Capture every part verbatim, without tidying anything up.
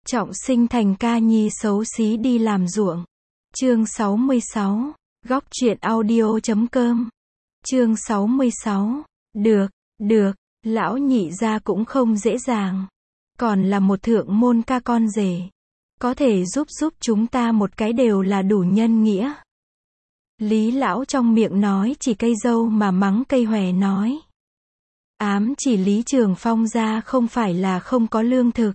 Trọng sinh thành ca nhi xấu xí đi làm ruộng. Chương sáu mươi sáu. Góc truyện audio chấm com. Chương sáu mươi sáu. Được, được, lão nhị gia cũng không dễ dàng. Còn là một thượng môn ca con rể. Có thể giúp giúp chúng ta một cái đều là đủ nhân nghĩa. Lý lão trong miệng nói chỉ cây dâu mà mắng cây hòe nói. Ám chỉ Lý Trường Phong ra không phải là không có lương thực,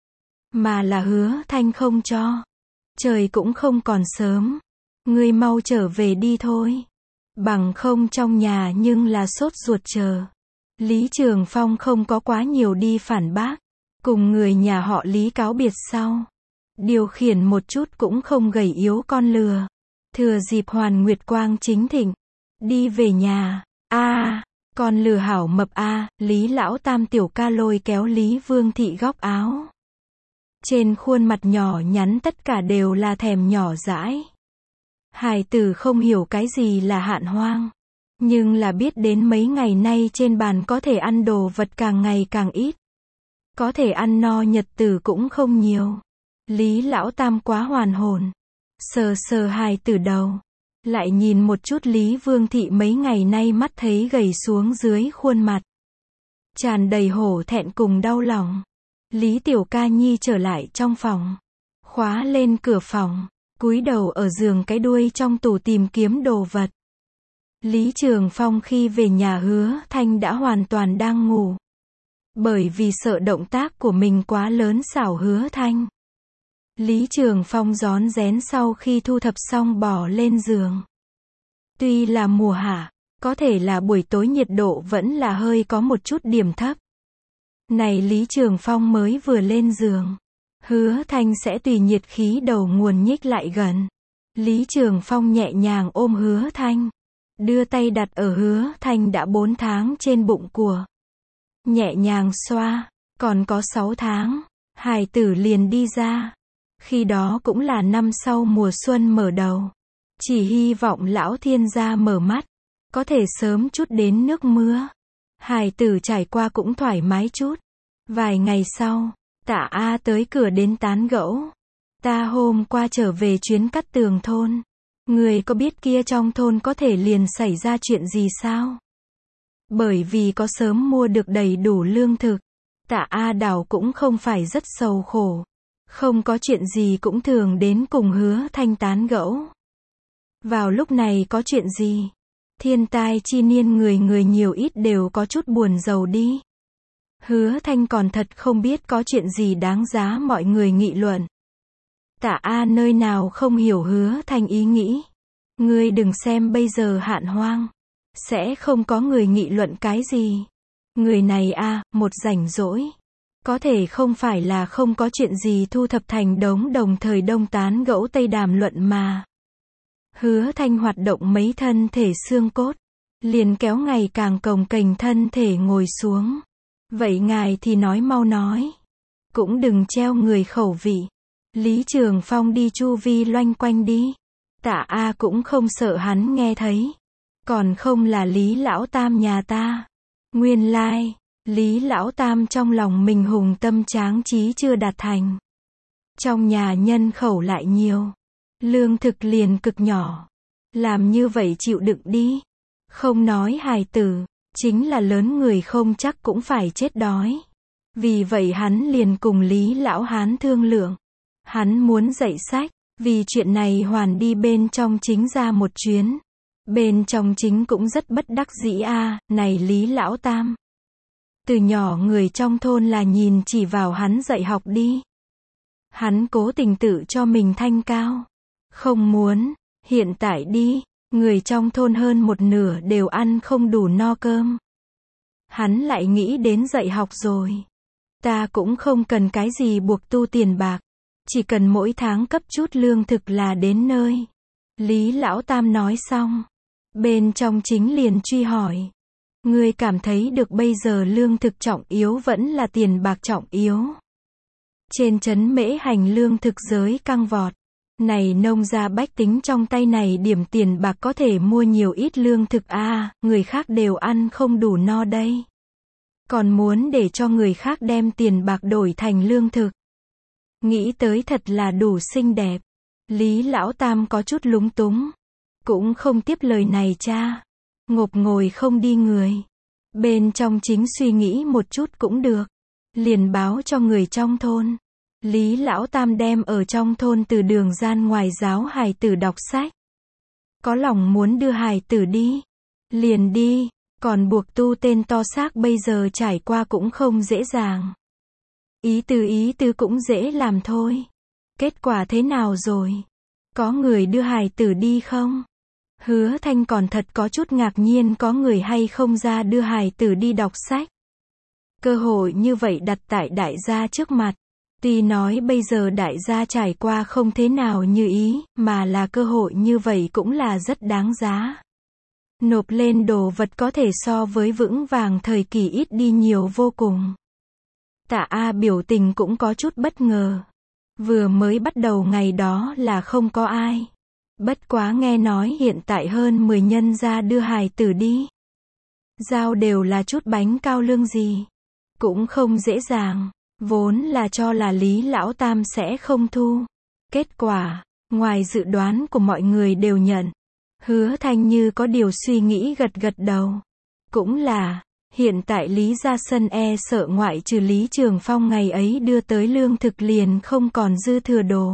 mà là Hứa Thanh không cho. Trời cũng không còn sớm, ngươi mau trở về đi thôi. Bằng không trong nhà nhưng là sốt ruột chờ. Lý Trường Phong không có quá nhiều đi phản bác, cùng người nhà họ Lý cáo biệt sau. Điều khiển một chút cũng không gầy yếu con lừa. Thừa dịp Hoàn Nguyệt Quang chính thịnh, đi về nhà. A, à, con lừa hảo mập a, à, Lý lão tam tiểu ca lôi kéo Lý Vương thị góc áo. Trên khuôn mặt nhỏ nhắn tất cả đều là thèm nhỏ dãi. Hài tử không hiểu cái gì là hạn hoang, nhưng là biết đến mấy ngày nay trên bàn có thể ăn đồ vật càng ngày càng ít. Có thể ăn no nhật tử cũng không nhiều. Lý lão tam quá hoàn hồn. Sờ sờ hài tử đầu. Lại nhìn một chút Lý Vương thị mấy ngày nay mắt thấy gầy xuống dưới khuôn mặt. Tràn đầy hổ thẹn cùng đau lòng. Lý tiểu ca nhi trở lại trong phòng. Khóa lên cửa phòng. Cúi đầu ở giường cái đuôi trong tủ tìm kiếm đồ vật. Lý Trường Phong khi về nhà Hứa Thanh đã hoàn toàn đang ngủ. Bởi vì sợ động tác của mình quá lớn xảo Hứa Thanh. Lý Trường Phong rón rén sau khi thu thập xong bò lên giường. Tuy là mùa hạ, có thể là buổi tối nhiệt độ vẫn là hơi có một chút điểm thấp. Này Lý Trường Phong mới vừa lên giường. Hứa Thanh sẽ tùy nhiệt khí đầu nguồn nhích lại gần. Lý Trường Phong nhẹ nhàng ôm Hứa Thanh. Đưa tay đặt ở Hứa Thanh đã bốn tháng trên bụng của. Nhẹ nhàng xoa. Còn có sáu tháng. Hài tử liền đi ra. Khi đó cũng là năm sau mùa xuân mở đầu. Chỉ hy vọng lão thiên gia mở mắt. Có thể sớm chút đến nước mưa. Hài tử trải qua cũng thoải mái chút. Vài ngày sau, Tạ A tới cửa đến tán gẫu. Ta hôm qua trở về chuyến Cắt Tường thôn. Người có biết kia trong thôn có thể liền xảy ra chuyện gì sao? Bởi vì có sớm mua được đầy đủ lương thực. Tạ A Đào cũng không phải rất sầu khổ. Không có chuyện gì cũng thường đến cùng Hứa Thanh tán gẫu. Vào lúc này có chuyện gì? Thiên tai chi niên người người nhiều ít đều có chút buồn rầu đi. Hứa Thanh còn thật không biết có chuyện gì đáng giá mọi người nghị luận. Tạ A nơi nào không hiểu Hứa Thanh ý nghĩ. Ngươi đừng xem bây giờ hạn hoang. Sẽ không có người nghị luận cái gì. Người này a, một rảnh rỗi. Có thể không phải là không có chuyện gì thu thập thành đống đồng thời đông tán gẫu tây đàm luận mà. Hứa Thanh hoạt động mấy thân thể xương cốt. Liền kéo ngày càng cồng kềnh thân thể ngồi xuống. Vậy ngài thì nói mau nói. Cũng đừng treo người khẩu vị. Lý Trường Phong đi chu vi loanh quanh đi. Tạ A cũng không sợ hắn nghe thấy. Còn không là Lý lão tam nhà ta. Nguyên lai, like, Lý lão tam trong lòng mình hùng tâm tráng trí chưa đạt thành. Trong nhà nhân khẩu lại nhiều. Lương thực liền cực nhỏ. Làm như vậy chịu đựng đi. Không nói hài tử. Chính là lớn người không chắc cũng phải chết đói. Vì vậy hắn liền cùng Lý lão hán thương lượng. Hắn muốn dạy sách. Vì chuyện này hoàn đi bên trong chính ra một chuyến. Bên trong chính cũng rất bất đắc dĩ a, à, này Lý lão tam. Từ nhỏ người trong thôn là nhìn chỉ vào hắn dạy học đi. Hắn cố tình tự cho mình thanh cao. Không muốn, hiện tại đi, người trong thôn hơn một nửa đều ăn không đủ no cơm. Hắn lại nghĩ đến dạy học rồi. Ta cũng không cần cái gì buộc tu tiền bạc. Chỉ cần mỗi tháng cấp chút lương thực là đến nơi. Lý lão tam nói xong. Bên trong chính liền truy hỏi. Ngươi cảm thấy được bây giờ lương thực trọng yếu vẫn là tiền bạc trọng yếu. Trên trấn Mễ Hành lương thực giới căng vọt. Này nông gia bách tính trong tay này điểm tiền bạc có thể mua nhiều ít lương thực a, à, người khác đều ăn không đủ no đây. Còn muốn để cho người khác đem tiền bạc đổi thành lương thực. Nghĩ tới thật là đủ xinh đẹp. Lý Lão Tam có chút lúng túng. Cũng không tiếp lời này cha. Ngộp ngồi không đi người. Bên trong chính suy nghĩ một chút cũng được. Liền báo cho người trong thôn. Lý Lão Tam đem ở trong thôn từ đường gian ngoài giáo hài tử đọc sách. Có lòng muốn đưa hài tử đi. Liền đi. Còn buộc tu tên to xác bây giờ trải qua cũng không dễ dàng. Ý tứ ý tứ cũng dễ làm thôi. Kết quả thế nào rồi? Có người đưa hài tử đi không? Hứa Thanh còn thật có chút ngạc nhiên có người hay không ra đưa hài tử đi đọc sách. Cơ hội như vậy đặt tại đại gia trước mặt. Tuy nói bây giờ đại gia trải qua không thế nào như ý, mà là cơ hội như vậy cũng là rất đáng giá. Nộp lên đồ vật có thể so với vững vàng thời kỳ ít đi nhiều vô cùng. Tạ A biểu tình cũng có chút bất ngờ. Vừa mới bắt đầu ngày đó là không có ai. Bất quá nghe nói hiện tại hơn mười nhân ra đưa hài tử đi. Giao đều là chút bánh cao lương gì. Cũng không dễ dàng. Vốn là cho là Lý Lão Tam sẽ không thu. Kết quả, ngoài dự đoán của mọi người đều nhận. Hứa Thanh như có điều suy nghĩ gật gật đầu. Cũng là, hiện tại Lý Gia Sân e sợ ngoại trừ Lý Trường Phong ngày ấy đưa tới lương thực liền không còn dư thừa đồ.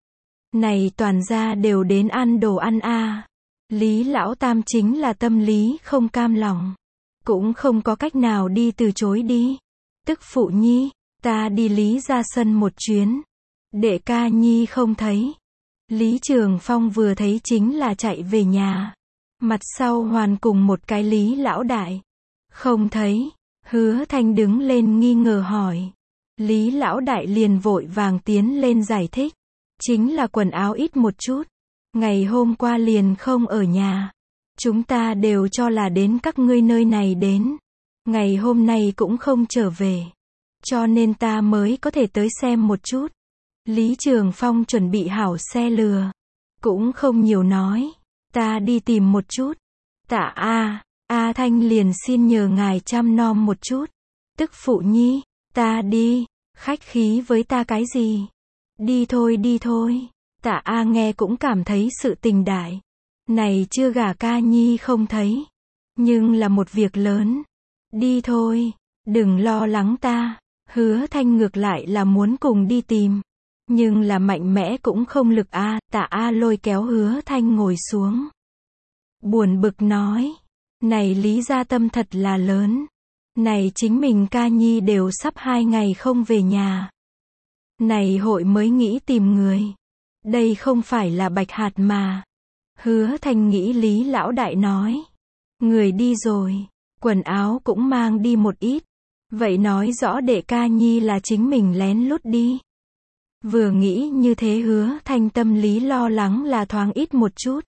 Này toàn gia đều đến ăn đồ ăn a. À. Lý Lão Tam chính là tâm lý không cam lòng. Cũng không có cách nào đi từ chối đi. Tức phụ nhi, ta đi Lý Gia Sân một chuyến. Đệ ca nhi không thấy. Lý Trường Phong vừa thấy chính là chạy về nhà. Mặt sau hoàn cùng một cái Lý Lão Đại. Không thấy. Hứa Thanh đứng lên nghi ngờ hỏi. Lý Lão Đại liền vội vàng tiến lên giải thích. Chính là quần áo ít một chút. Ngày hôm qua liền không ở nhà. Chúng ta đều cho là đến các ngươi nơi này đến. Ngày hôm nay cũng không trở về. Cho nên ta mới có thể tới xem một chút. Lý Trường Phong chuẩn bị hảo xe lừa. Cũng không nhiều nói. Ta đi tìm một chút. Tạ A, A Thanh liền xin nhờ ngài chăm nom một chút. Tức phụ nhi, ta đi. Khách khí với ta cái gì? Đi thôi đi thôi. Tạ A nghe cũng cảm thấy sự tình đại. Này chưa gả ca nhi không thấy. Nhưng là một việc lớn. Đi thôi. Đừng lo lắng ta. Hứa Thanh ngược lại là muốn cùng đi tìm. Nhưng là mạnh mẽ cũng không lực a. Tạ A lôi kéo Hứa Thanh ngồi xuống. Buồn bực nói. Này Lý gia tâm thật là lớn. Này chính mình ca nhi đều sắp hai ngày không về nhà. Này hội mới nghĩ tìm người. Đây không phải là bạch hạt mà. Hứa Thanh nghĩ Lý Lão Đại nói. Người đi rồi. Quần áo cũng mang đi một ít. Vậy nói rõ đệ ca nhi là chính mình lén lút đi. Vừa nghĩ như thế Hứa Thanh tâm lý lo lắng là thoáng ít một chút.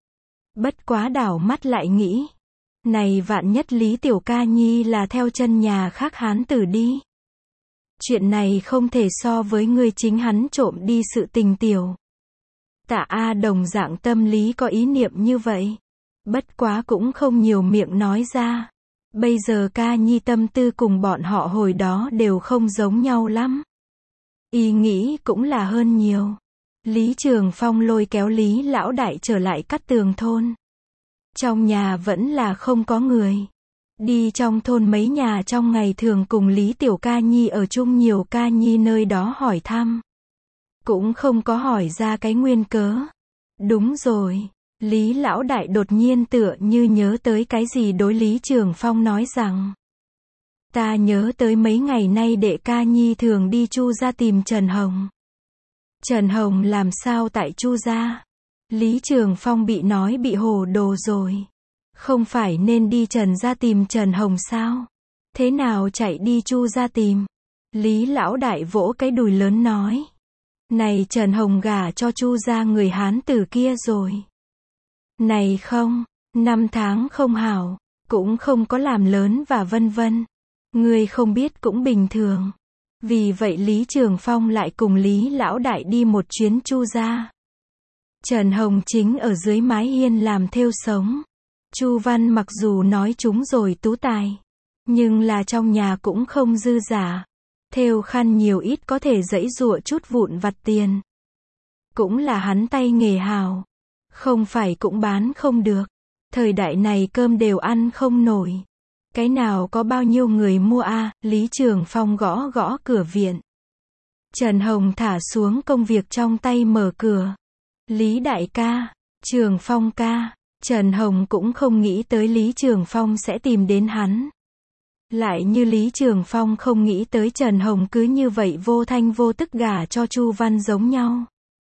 Bất quá đảo mắt lại nghĩ. Này vạn nhất Lý Tiểu ca nhi là theo chân nhà khác hán tử đi. Chuyện này không thể so với người chính hắn trộm đi sự tình tiểu. Tạ A đồng dạng tâm lý có ý niệm như vậy. Bất quá cũng không nhiều miệng nói ra. Bây giờ ca nhi tâm tư cùng bọn họ hồi đó đều không giống nhau lắm. Ý nghĩ cũng là hơn nhiều. Lý Trường Phong lôi kéo Lý Lão Đại trở lại Cát Tường thôn. Trong nhà vẫn là không có người. Đi trong thôn mấy nhà trong ngày thường cùng Lý Tiểu ca nhi ở chung nhiều ca nhi nơi đó hỏi thăm. Cũng không có hỏi ra cái nguyên cớ. Đúng rồi. Lý Lão Đại đột nhiên tựa như nhớ tới cái gì đối Lý Trường Phong nói rằng. Ta nhớ tới mấy ngày nay đệ ca nhi thường đi Chu gia tìm Trần Hồng. Trần Hồng làm sao tại Chu gia? Lý Trường Phong bị nói bị hồ đồ rồi. Không phải nên đi Trần gia tìm Trần Hồng sao? Thế nào chạy đi Chu gia tìm? Lý Lão Đại vỗ cái đùi lớn nói. Này Trần Hồng gả cho Chu gia người Hán tử kia rồi. Này không, năm tháng không hảo, cũng không có làm lớn và vân vân. Người không biết cũng bình thường. Vì vậy Lý Trường Phong lại cùng Lý Lão Đại đi một chuyến Chu gia. Trần Hồng chính ở dưới mái hiên làm thêu sống. Chu Văn mặc dù nói chúng rồi tú tài, nhưng là trong nhà cũng không dư giả. thêu khăn nhiều ít có thể giãy giụa chút vụn vặt tiền. Cũng là hắn tay nghề hào. Không phải cũng bán không được. Thời đại này cơm đều ăn không nổi. Cái nào có bao nhiêu người mua a? À? Lý Trường Phong gõ gõ cửa viện. Trần Hồng thả xuống công việc trong tay mở cửa. Lý đại ca, Trường Phong ca. Trần Hồng cũng không nghĩ tới Lý Trường Phong sẽ tìm đến hắn. Lại như Lý Trường Phong không nghĩ tới Trần Hồng cứ như vậy vô thanh vô tức gả cho Chu Văn giống nhau.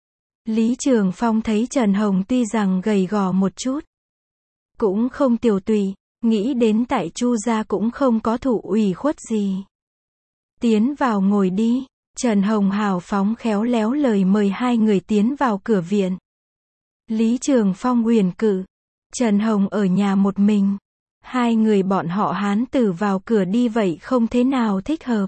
Lý Trường Phong thấy Trần Hồng tuy rằng gầy gò một chút, cũng không tiều tụy, nghĩ đến tại Chu gia cũng không có thụ ủy khuất gì. Tiến vào ngồi đi. Trần Hồng hào phóng khéo léo lời mời hai người tiến vào cửa viện. Lý Trường Phong huyền cự. Trần Hồng ở nhà một mình. Hai người bọn họ hán tử vào cửa đi vậy không thế nào thích hợp.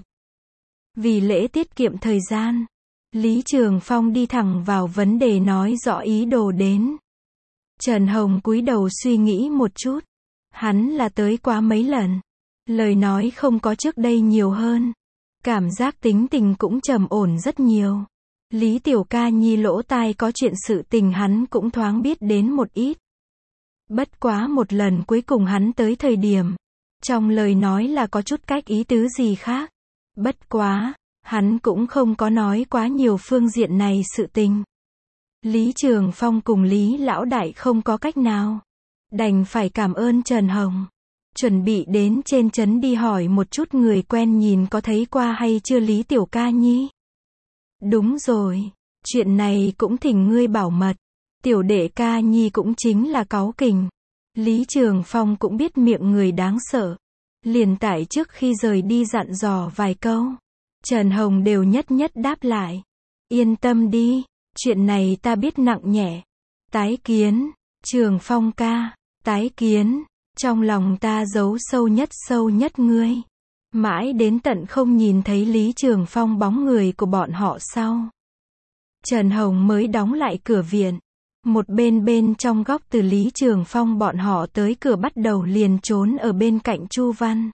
Vì lễ tiết kiệm thời gian, Lý Trường Phong đi thẳng vào vấn đề nói rõ ý đồ đến. Trần Hồng cúi đầu suy nghĩ một chút. Hắn là tới quá mấy lần. Lời nói không có trước đây nhiều hơn. Cảm giác tính tình cũng trầm ổn rất nhiều. Lý Tiểu Ca Nhi lỗ tai có chuyện sự tình hắn cũng thoáng biết đến một ít. Bất quá một lần cuối cùng hắn tới thời điểm, trong lời nói là có chút cách ý tứ gì khác. Bất quá, hắn cũng không có nói quá nhiều phương diện này sự tình. Lý Trường Phong cùng Lý Lão Đại không có cách nào. Đành phải cảm ơn Trần Hồng. Chuẩn bị đến trên trấn đi hỏi một chút người quen nhìn có thấy qua hay chưa Lý Tiểu Ca Nhi. Đúng rồi, chuyện này cũng thỉnh ngươi bảo mật. Tiểu đệ Ca Nhi cũng chính là cáu kình. Lý Trường Phong cũng biết miệng người đáng sợ. Liền tại trước khi rời đi dặn dò vài câu. Trần Hồng đều nhất nhất đáp lại. Yên tâm đi, chuyện này ta biết nặng nhẹ. Tái kiến, Trường Phong ca, tái kiến. Trong lòng ta giấu sâu nhất sâu nhất ngươi. Mãi đến tận không nhìn thấy Lý Trường Phong bóng người của bọn họ sau. Trần Hồng mới đóng lại cửa viện. Một bên bên trong góc từ Lý Trường Phong bọn họ tới cửa bắt đầu liền trốn ở bên cạnh Chu Văn.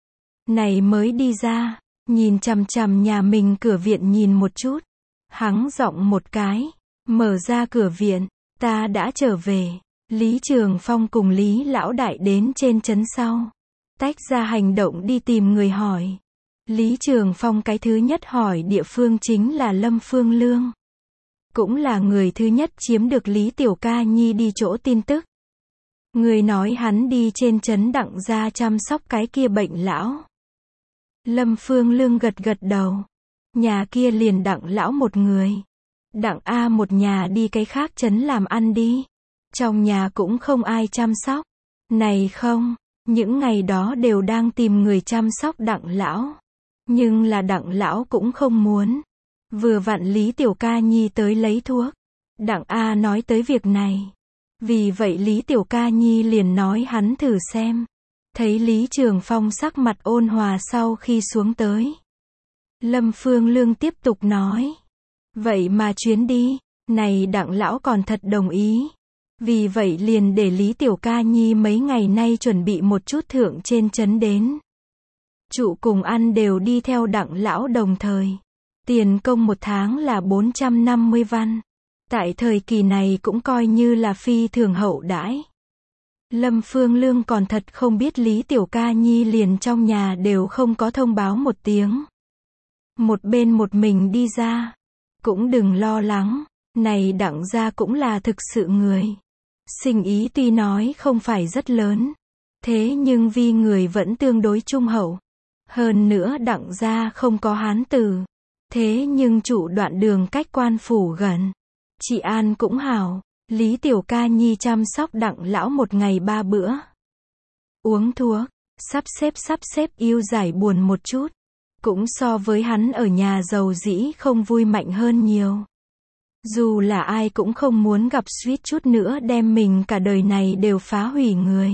Này mới đi ra, nhìn chằm chằm nhà mình cửa viện nhìn một chút. Hắng giọng một cái, mở ra cửa viện, ta đã trở về. Lý Trường Phong cùng Lý Lão Đại đến trên trấn sau. Tách ra hành động đi tìm người hỏi. Lý Trường Phong cái thứ nhất hỏi địa phương chính là Lâm Phương Lương. Cũng là người thứ nhất chiếm được Lý Tiểu Ca Nhi đi chỗ tin tức. Người nói hắn đi trên trấn Đặng gia chăm sóc cái kia bệnh lão. Lâm Phương Lương gật gật đầu. Nhà kia liền Đặng lão một người. Đặng A một nhà đi cái khác trấn làm ăn đi. Trong nhà cũng không ai chăm sóc. Này không, những ngày đó đều đang tìm người chăm sóc Đặng lão. Nhưng là Đặng lão cũng không muốn. Vừa vặn Lý Tiểu Ca Nhi tới lấy thuốc. Đặng A nói tới việc này. Vì vậy Lý Tiểu Ca Nhi liền nói hắn thử xem. Thấy Lý Trường Phong sắc mặt ôn hòa sau khi xuống tới. Lâm Phương Lương tiếp tục nói. Vậy mà chuyến đi, này Đặng lão còn thật đồng ý. Vì vậy liền để Lý Tiểu Ca Nhi mấy ngày nay chuẩn bị một chút thưởng trên trấn đến. Trụ cùng ăn đều đi theo Đặng lão đồng thời. Tiền công một tháng là bốn trăm năm mươi văn. Tại thời kỳ này cũng coi như là phi thường hậu đãi. Lâm Phương Lương còn thật không biết Lý Tiểu Ca Nhi liền trong nhà đều không có thông báo một tiếng. Một bên một mình đi ra. Cũng đừng lo lắng, này Đặng gia cũng là thực sự người. Sinh ý tuy nói không phải rất lớn. Thế nhưng vì người vẫn tương đối trung hậu. Hơn nữa Đặng gia không có hán tử. Thế nhưng trụ đoạn đường cách quan phủ gần. Chị An cũng hảo. Lý Tiểu Ca Nhi chăm sóc Đặng lão một ngày ba bữa. Uống thuốc, sắp xếp sắp xếp yêu giải buồn một chút. Cũng so với hắn ở nhà giàu dĩ không vui mạnh hơn nhiều. Dù là ai cũng không muốn gặp suýt chút nữa đem mình cả đời này đều phá hủy người.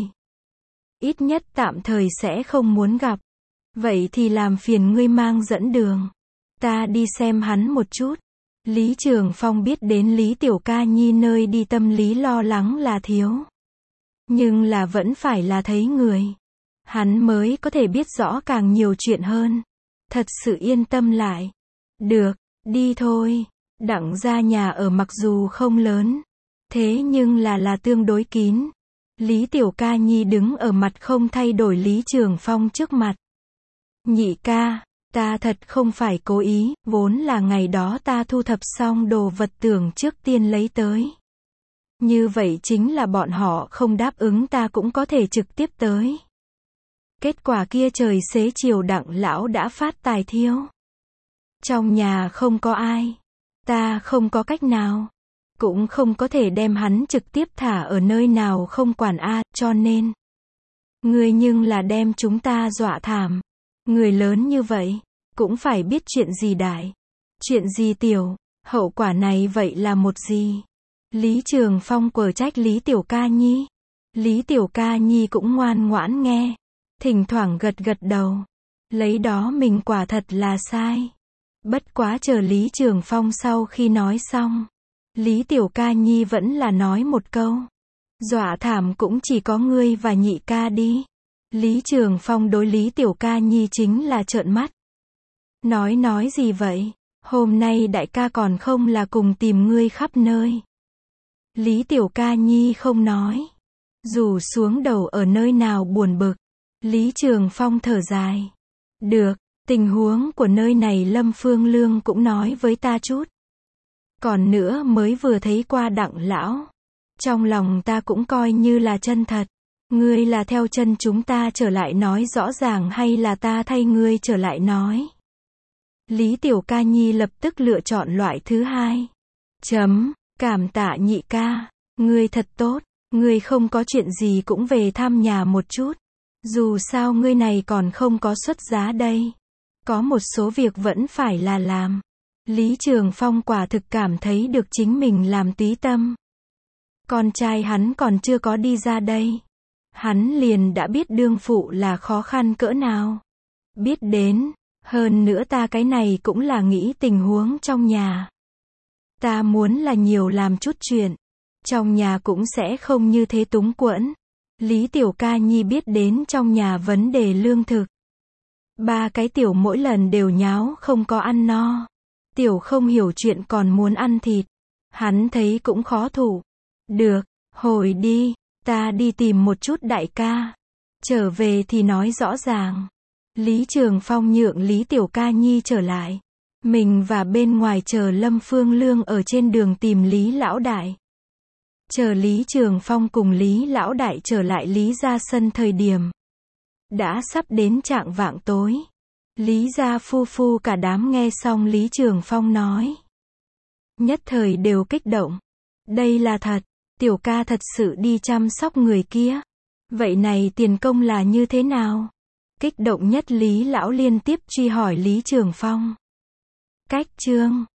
Ít nhất tạm thời sẽ không muốn gặp. Vậy thì làm phiền ngươi mang dẫn đường. Ta đi xem hắn một chút. Lý Trường Phong biết đến Lý Tiểu Ca Nhi nơi đi tâm lý lo lắng là thiếu. Nhưng là vẫn phải là thấy người. Hắn mới có thể biết rõ càng nhiều chuyện hơn. thật sự yên tâm lại. Được, đi thôi. Đặng gia nhà ở mặc dù không lớn, thế nhưng là là tương đối kín. Lý Tiểu Ca Nhi đứng ở mặt không thay đổi Lý Trường Phong trước mặt. Nhị ca, ta thật không phải cố ý, vốn là ngày đó ta thu thập xong đồ vật tưởng trước tiên lấy tới. Như vậy chính là bọn họ không đáp ứng ta cũng có thể trực tiếp tới. Kết quả kia trời xế chiều Đặng lão đã phát tài thiêu. Trong nhà không có ai. Ta không có cách nào. Cũng không có thể đem hắn trực tiếp thả ở nơi nào không quản a, cho nên. Ngươi nhưng là đem chúng ta dọa thảm. Người lớn như vậy, cũng phải biết chuyện gì đại. Chuyện gì tiểu, hậu quả này vậy là một gì. Lý Trường Phong quở trách Lý Tiểu Ca Nhi. Lý Tiểu Ca Nhi cũng ngoan ngoãn nghe. Thỉnh thoảng gật gật đầu. Lấy đó mình quả thật là sai. Bất quá chờ Lý Trường Phong sau khi nói xong. Lý Tiểu Ca Nhi vẫn là nói một câu. Dọa thảm cũng chỉ có ngươi và nhị ca đi. Lý Trường Phong đối Lý Tiểu Ca Nhi chính là trợn mắt. Nói nói gì vậy? Hôm nay đại ca còn không là cùng tìm ngươi khắp nơi. Lý Tiểu Ca Nhi không nói. Rủ xuống đầu ở nơi nào buồn bực. Lý Trường Phong thở dài. Được, tình huống của nơi này Lâm Phương Lương cũng nói với ta chút. Còn nữa mới vừa thấy qua Đặng lão. Trong lòng ta cũng coi như là chân thật. Ngươi là theo chân chúng ta trở lại nói rõ ràng hay là ta thay ngươi trở lại nói? Lý Tiểu Ca Nhi lập tức lựa chọn loại thứ hai. Chấm, cảm tạ nhị ca. Ngươi thật tốt. Ngươi không có chuyện gì cũng về thăm nhà một chút. Dù sao ngươi này còn không có xuất giá đây. Có một số việc vẫn phải là làm. Lý Trường Phong quả thực cảm thấy được chính mình làm tí tâm. Con trai hắn còn chưa có đi ra đây. Hắn liền đã biết đương phụ là khó khăn cỡ nào. Biết đến, hơn nữa ta cái này cũng là nghĩ tình huống trong nhà. Ta muốn là nhiều làm chút chuyện. Trong nhà cũng sẽ không như thế túng quẫn. Lý Tiểu Ca Nhi biết đến trong nhà vấn đề lương thực. Ba cái tiểu mỗi lần đều nháo không có ăn no. Tiểu không hiểu chuyện còn muốn ăn thịt. Hắn thấy cũng khó thủ. Được, hồi đi, ta đi tìm một chút đại ca. Trở về thì nói rõ ràng. Lý Trường Phong nhượng Lý Tiểu Ca Nhi trở lại. Mình và bên ngoài chờ Lâm Phương Lương ở trên đường tìm Lý Lão Đại. Chờ Lý Trường Phong cùng Lý Lão Đại trở lại Lý gia sân thời điểm. Đã sắp đến chạng vạng tối. Lý gia phu phu cả đám nghe xong Lý Trường Phong nói. Nhất thời đều kích động. Đây là thật, Tiểu ca thật sự đi chăm sóc người kia. Vậy này tiền công là như thế nào? Kích động nhất Lý Lão liên tiếp truy hỏi Lý Trường Phong. Cách chương